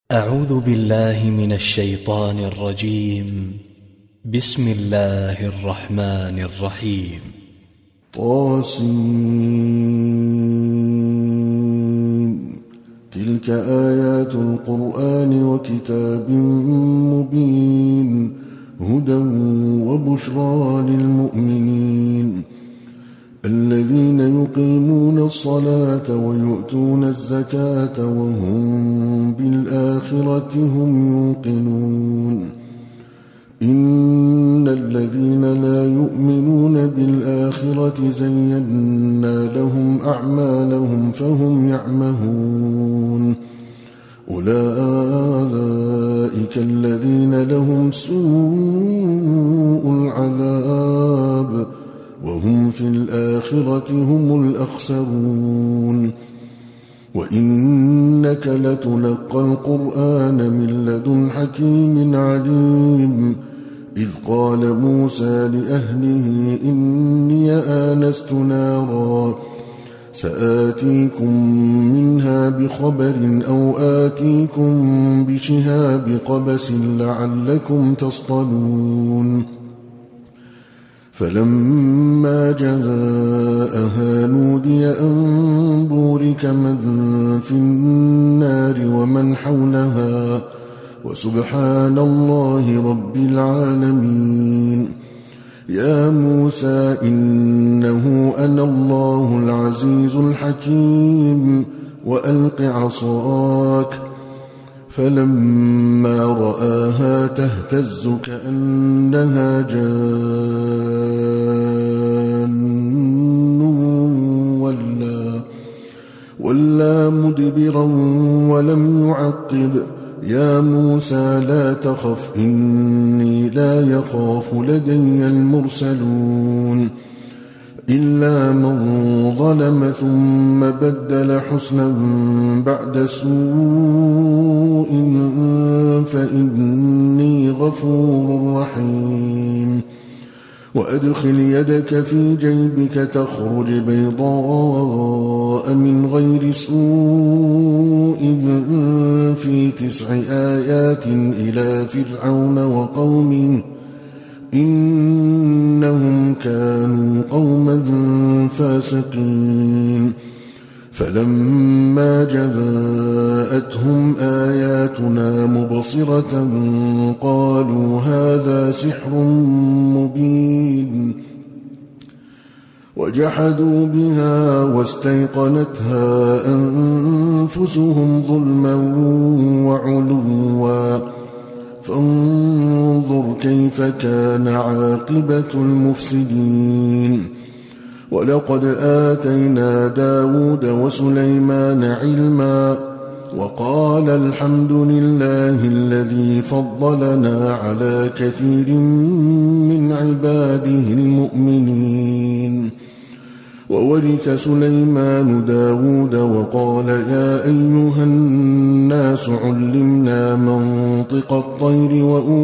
أعوذ بالله من الشيطان الرجيم. بسم الله الرحمن الرحيم. طاسين. تلك آيات القرآن وكتاب مبين هدى وبشرى للمؤمنين الذين يقيمون الصلاة ويؤتون الزكاة وهم بالآخرة هم يوقنون إن الذين لا يؤمنون بالآخرة زينا لهم أعمالهم فهم يعمهون أولئك الذين لهم سوء العذاب وهم في الآخرة هم الأخسرون وإنك لتلقى القرآن من لدن حكيم عليم إذ قال موسى لأهله إني آنست نارا سآتيكم منها بخبر أو آتيكم بشهاب قبس لعلكم تصطلون فلما جاءها نودي أن بورك من في النار ومن حولها وسبحان الله رب العالمين يا موسى إنه أنا الله العزيز الحكيم وألق عصاك فلما رآها تهتز كأنها جان ولا مدبرا ولم يعقب يا موسى لا تخف إني لا يخاف لدي المرسلون إلا من ظلم ثم بدل حسنا بعد سوء فإني غفور رحيم وأدخل يدك في جيبك تخرج بيضاء من غير سوء في 9 آيات إلى فرعون وقومه إنهم كانوا قوما فاسقين فلما جاءتهم آياتنا مبصرة قالوا هذا سحر مبين وجحدوا بها واستيقنتها أنفسهم ظلما وعلوا فانظر كيف كان عاقبة المفسدين ولقد آتينا داود وسليمان علما وقال الحمد لله الذي فضلنا على كثير من عباده المؤمنين وورث سليمان داود وقال يا أيها الناس علمنا منطق الطير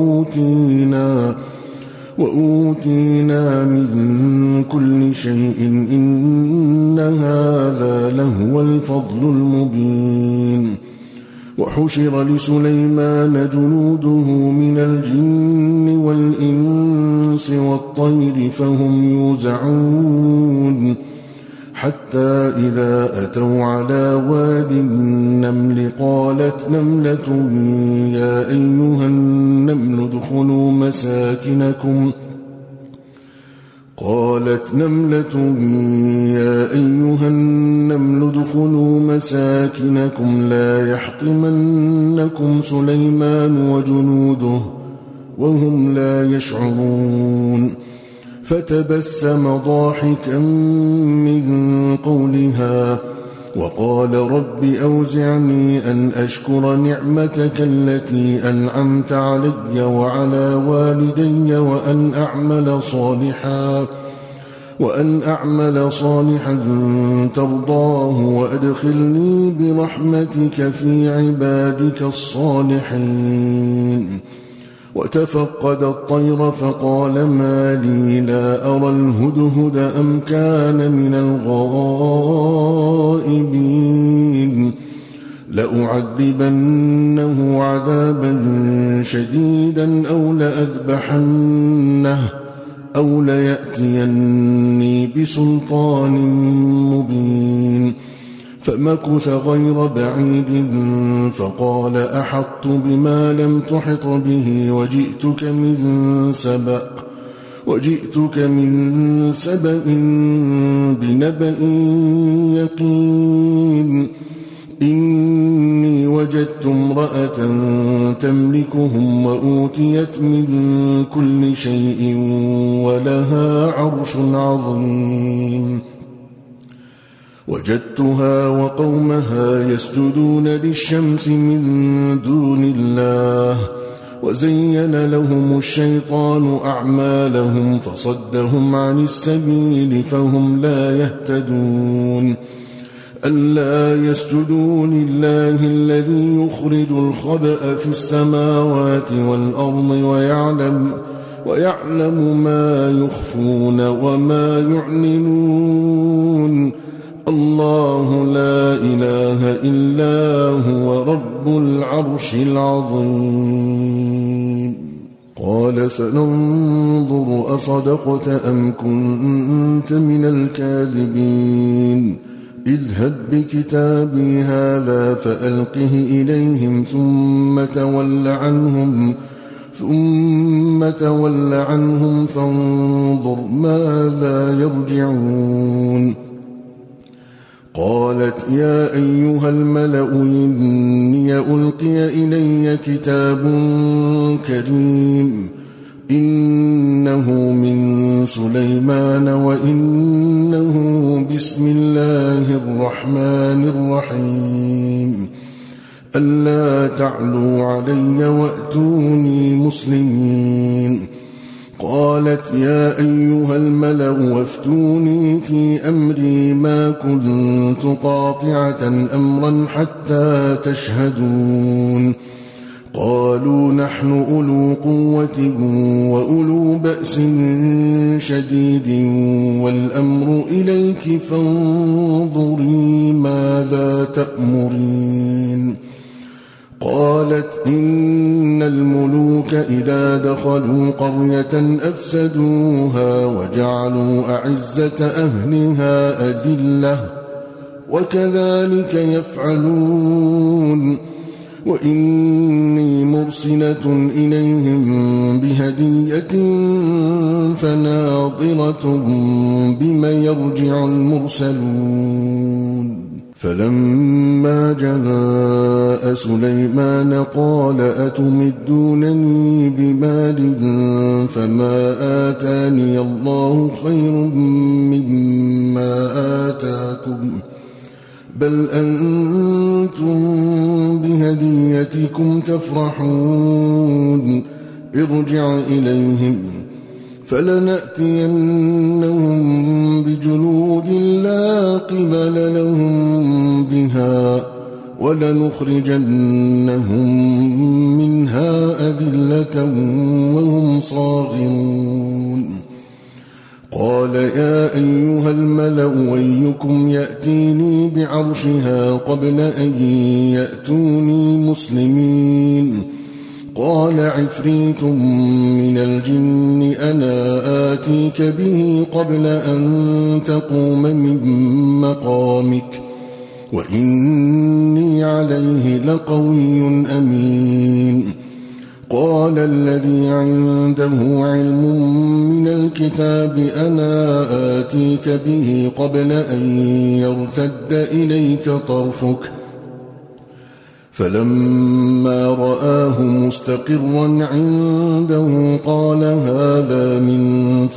وأوتينا من كل شيء إن هذا لهو الفضل المبين وحشر لسليمان جنوده من الجن والإنس والطير فهم يوزعون حتى إذا أتوا على واد النمل قالت نملة يا أيها النمل ادخلوا مساكنكم لا يحطمنكم سليمان وجنوده وهم لا يشعرون فتبسم ضاحكا من قولها وقال رب أوزعني أن أشكر نعمتك التي أنعمت علي وعلى والدي وأن أعمل صالحا ترضاه وأدخلني برحمتك في عبادك الصالحين وتفقد الطير فقال ما لي لا أرى الهدهد أم كان من الغائبين لأعذبنه عذابا شديدا أو لأذبحنه أو ليأتيني بسلطان مبين. فمكث غير بعيد فقال أحطت بما لم تحط به وجئتك من سبأ بنبأ يقين. إني وجدت امرأة تملكهم وأوتيت من كل شيء ولها عرش عظيم. وجدتها وقومها يسجدون للشمس من دون الله وزين لهم الشيطان أعمالهم فصدهم عن السبيل فهم لا يهتدون. ألا يسجدوا لله الذي يخرج الخبأ في السماوات والأرض ويعلم ما يخفون وما يعلنون. الله لا إله إلا هو رب العرش العظيم. قال سننظر أصدقت أم كنت من الكاذبين. اذهب بكتابي هذا فألقه إليهم ثم تول عنهم فانظر ماذا يرجعون. قالت يا أيها الملأ إني ألقي إلي كتاب كريم إنه من سليمان وإنه بسم الله الرحمن الرحيم ألا تعلوا علي وأتوني مسلمين. قالت يا أيها الملأ وافتوني في أمري ما كنت قاطعة أمرا حتى تشهدون. قالوا نحن أولو قوة وأولو بأس شديد والأمر إليك فانظري ماذا تأمرين. قالت إن الملوك إذا دخلوا قرية أفسدوها وجعلوا أعزة أهلها أذلة وكذلك يفعلون. وإني مرسلة إليهم بهدية فناظرة بما يرجع المرسلون. فلما جاء سليمان قال أتمدونني بمال فما آتاني الله خير مما آتاكم بل أنتم بهديتكم تفرحون. ارجع إليهم فلنأتينهم بجنود لا قبل لهم بها ولنخرجنهم منها أذلة وهم صاغرون. قال يا أيها الملأ أيكم يأتيني بعرشها قبل أن يأتوني مسلمين. قال عفريت من الجن أنا آتيك به قبل أن تقوم من مقامك وإني عليه لقوي أمين. قال الذي عنده علم من الكتاب أنا آتيك به قبل أن يرتد إليك طرفك فلما رآه مستقرا عنده قال هذا من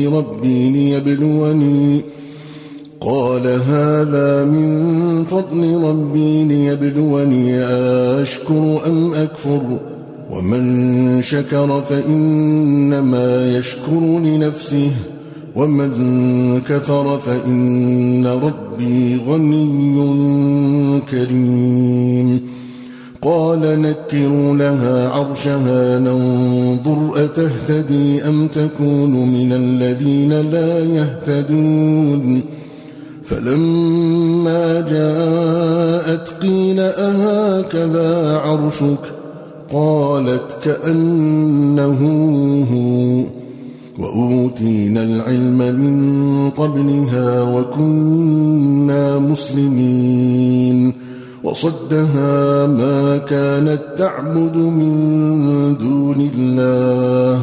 فضل ربي ليبلوني أشكر أم أكفر ومن شكر فإنما يشكر لنفسه ومن كفر فإن ربي غني كريم. قال نكروا لها عرشها ننظر أتهتدي أم تكون من الذين لا يهتدون. فلما جاءت قيل أهكذا عرشك قالت كأنه هو وأوتينا العلم من قبلها وكنا مسلمين وصدها ما كانت تعبد من دون الله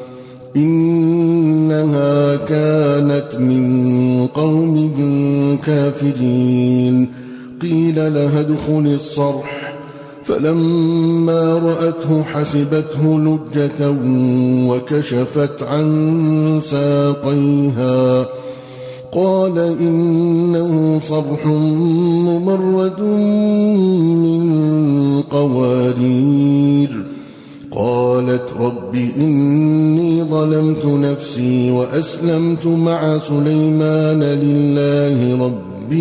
إنها كانت من قوم كافرين قيل لها ادخل الصرح فلما رأته حسبته لجة وكشفت عن ساقيها قال إنه صرح ممرد من قوارير قالت رب إني ظلمت نفسي وأسلمت مع سليمان لله رب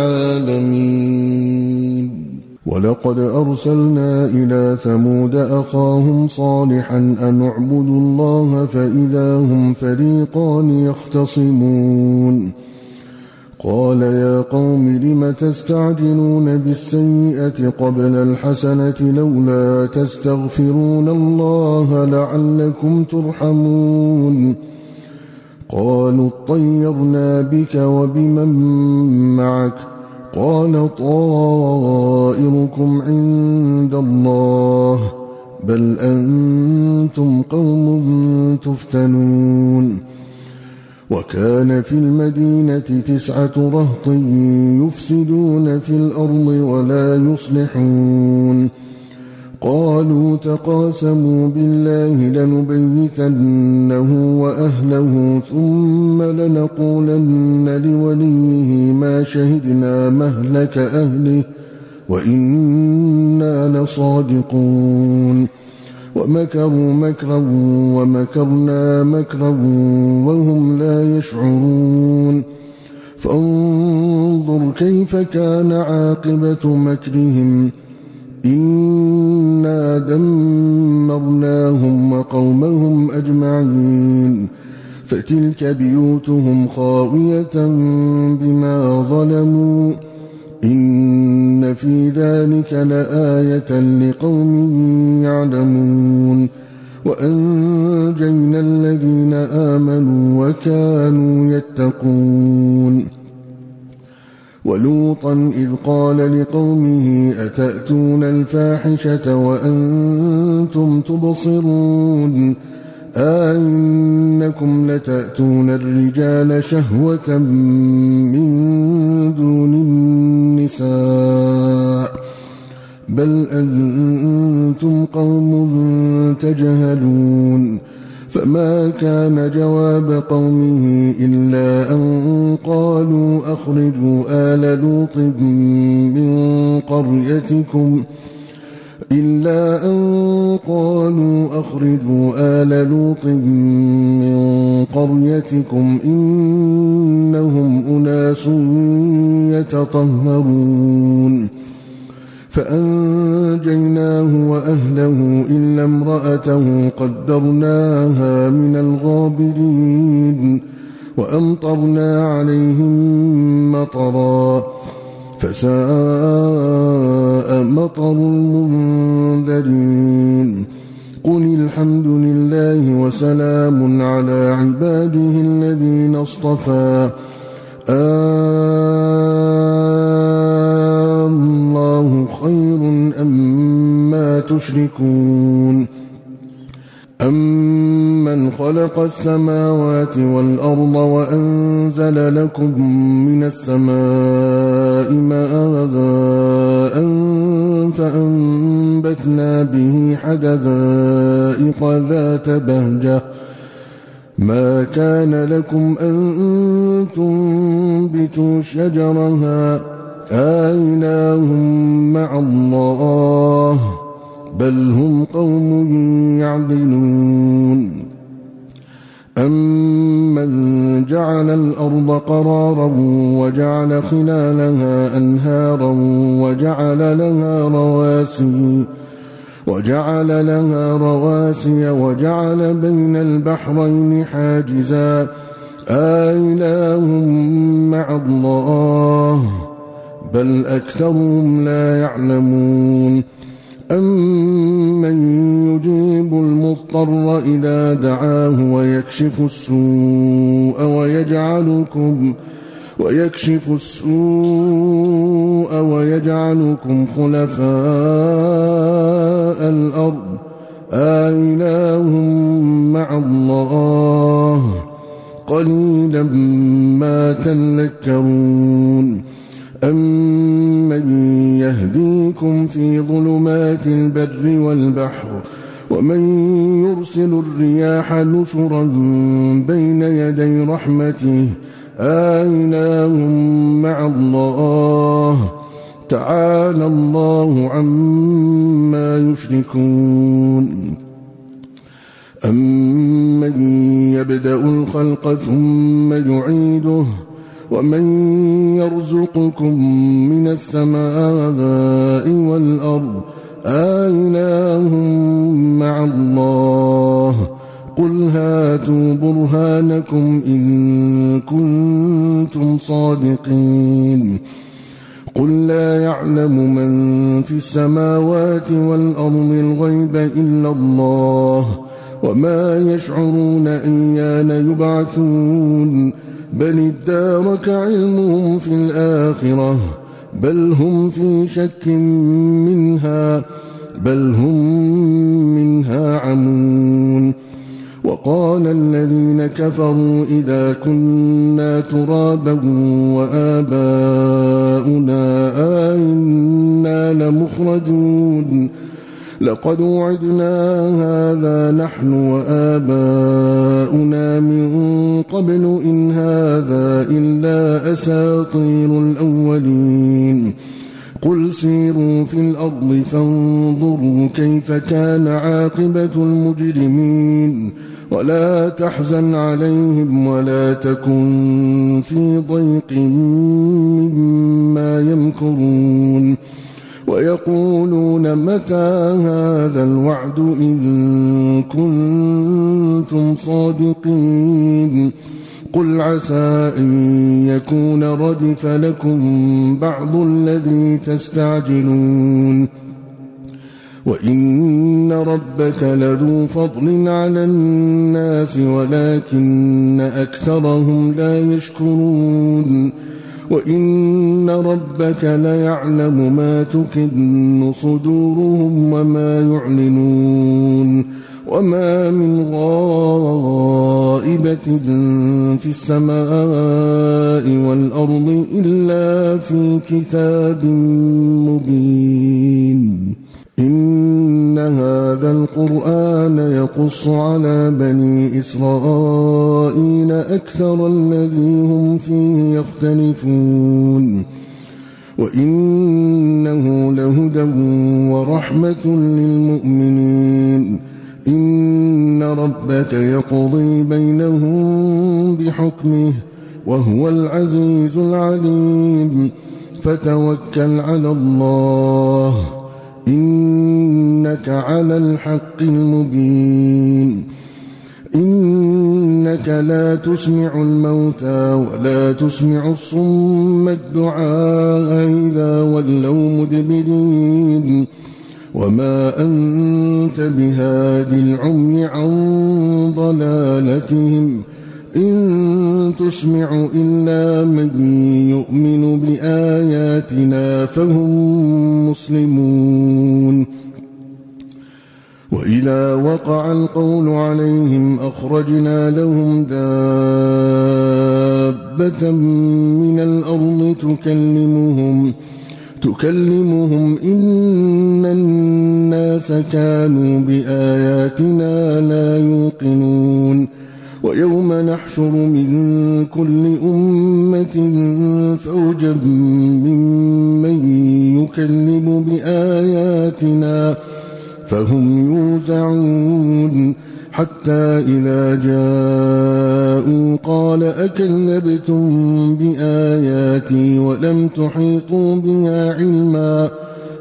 العالمين ولقد أرسلنا إلى ثمود أخاهم صالحا أن اعبدوا الله فإذا هم فريقان يختصمون قال يا قوم لم تستعجلون بالسيئة قبل الحسنة لولا تستغفرون الله لعلكم ترحمون قالوا اطيرنا بك وبمن معك قال طائركم عند الله بل أنتم قوم تفتنون وكان في المدينة 9 رهط يفسدون في الأرض ولا يصلحون قالوا تقاسموا بالله لنبيتنه وأهله ثم لنقولن لوليه ما شهدنا مهلك أهله وإنا لصادقون ومكروا مكرا ومكرنا مكرا وهم لا يشعرون فانظر كيف كان عاقبة مكرهم إنا دمرناهم وقومهم أجمعين فتلك بيوتهم خاوية بما ظلموا إن في ذلك لآية لقوم يعلمون وأنجينا الذين آمنوا وكانوا يتقون ولوطا إذ قال لقومه أتأتون الفاحشة وأنتم تبصرون أئنكم لتأتون الرجال شهوة من دون النساء بل أنتم قوم تجهلون فما كان جواب قومه إلا أن قالوا أخرجوا آل لوط من قريتكم إنهم أناس يتطهرون فأنجيناه وأهله إلا امرأته قدرناها من الغابرين وأمطرنا عليهم مطرا فساء مطر المنذرين قل الحمد لله وسلام على عباده الذين اصطفى الله خير أما تشركون أمن خلق السماوات والأرض وأنزل لكم من السماء ماء فأنبتنا به حدائق ذات بهجة ما كان لكم أن تنبتوا شجرها أإله مع الله بل هم قوم يعدلون أمن جعل الأرض قرارا وجعل خلالها أنهارا وجعل لها رواسي وجعل بين البحرين حاجزا آإله مع الله بل أكثرهم لا يعلمون أمن يجيب المضطر إذا دعاه ويكشف السوء ويجعلكم خلفاء الأرض آإله مع الله قليلا ما تذكرون أمن يهديكم في ظلمات البر والبحر ومن يرسل الرياح نشرا بين يدي رحمته آإله مع الله تعالى الله عما يشركون أمن يبدأ الخلق ثم يعيده ومن يرزقكم من السماء والأرض آإله مع الله قل هاتوا برهانكم إن كنتم صادقين قل لا يعلم من في السماوات والأرض الغيب إلا الله وما يشعرون أيان يبعثون بل ادارك علمهم في الآخرة بل هم في شك منها بل هم منها عمون وقال الذين كفروا إذا كنا ترابا وآباؤنا أئنا لمخرجون لقد وعدنا هذا نحن وآباؤنا من قبل إن هذا إلا أساطير الأولين قل سيروا في الأرض فانظروا كيف كان عاقبة المجرمين ولا تحزن عليهم ولا تكن في ضيق مما يمكرون ويقولون متى هذا الوعد إن كنتم صادقين قل عسى أن يكون ردف لكم بعض الذي تستعجلون وإن ربك لذو فضل على الناس ولكن أكثرهم لا يشكرون وإن ربك ليعلم ما تكن صدورهم وما يعلنون وما من غائبة في السماء والأرض إلا في كتاب مبين إن هذا القرآن يقص على بني إسرائيل أكثر الذي هم فيه يختلفون وإنه لهدى ورحمة للمؤمنين إن ربك يقضي بينهم بحكمه وهو العزيز العليم فتوكل على الله إنك على الحق المبين إنك لا تسمع الموتى ولا تسمع الصم الدعاء إذا ولوا مدبرين وما أنت بهاد العمي عن ضلالتهم إن تسمع إلا من يؤمن بآياتنا فهم مسلمون وإذا وقع القول عليهم أخرجنا لهم دابة من الأرض تكلمهم إن الناس كانوا بآياتنا لا يوقنون ويوم نحشر من كل أمة فوجا ممن يكذب بآياتنا فهم يوزعون حتى إذا جاءوا قال أكذبتم بآياتي ولم تحيطوا بها علما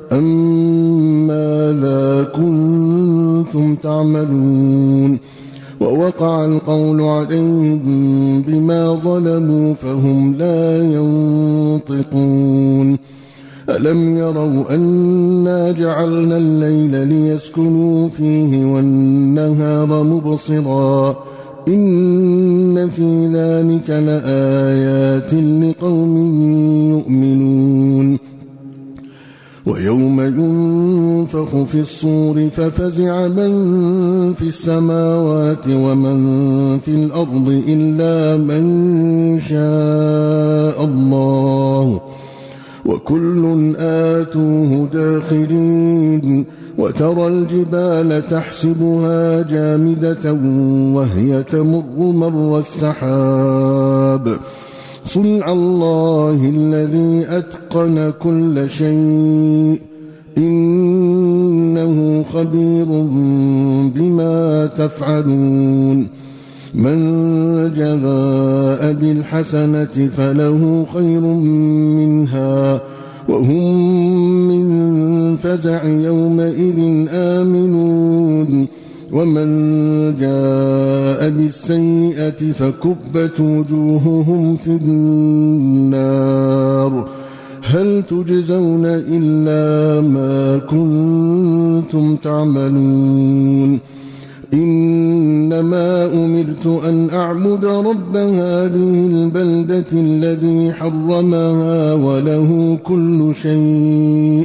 أم ماذا كنتم تعملون ووقع القول عليهم بما ظلموا فهم لا ينطقون ألم يروا أنا جعلنا الليل ليسكنوا فيه والنهار مبصرا إن في ذلك لآيات لقوم يؤمنون ويوم ينفخ في الصور ففزع من في السماوات ومن في الأرض إلا من شاء الله وكل آتوه داخرين وترى الجبال تحسبها جامدة وهي تمر مر السحاب صنع الله الذي أتقن كل شيء إنه خبير بما تفعلون من جاء بالحسنة فله خير منها وهم من فزع يومئذ آمنون ومن جاء بالسيئة فكبت وجوههم في النار هل تجزون إلا ما كنتم تعملون إنما أمرت أن أعبد رب هذه البلدة الذي حرمها وله كل شيء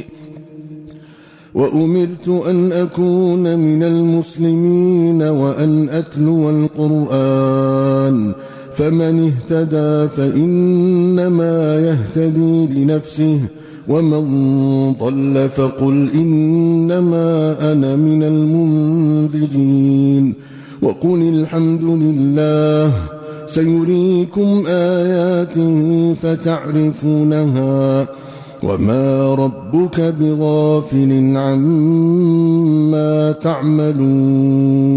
وأمرت أن أكون من المسلمين وأن أتلو القرآن فمن اهتدى فإنما يهتدي لنفسه ومن ضل فقل إنما أنا من المنذرين وقل الحمد لله سيريكم آياته فتعرفونها وما ربك بغافل عما تعملون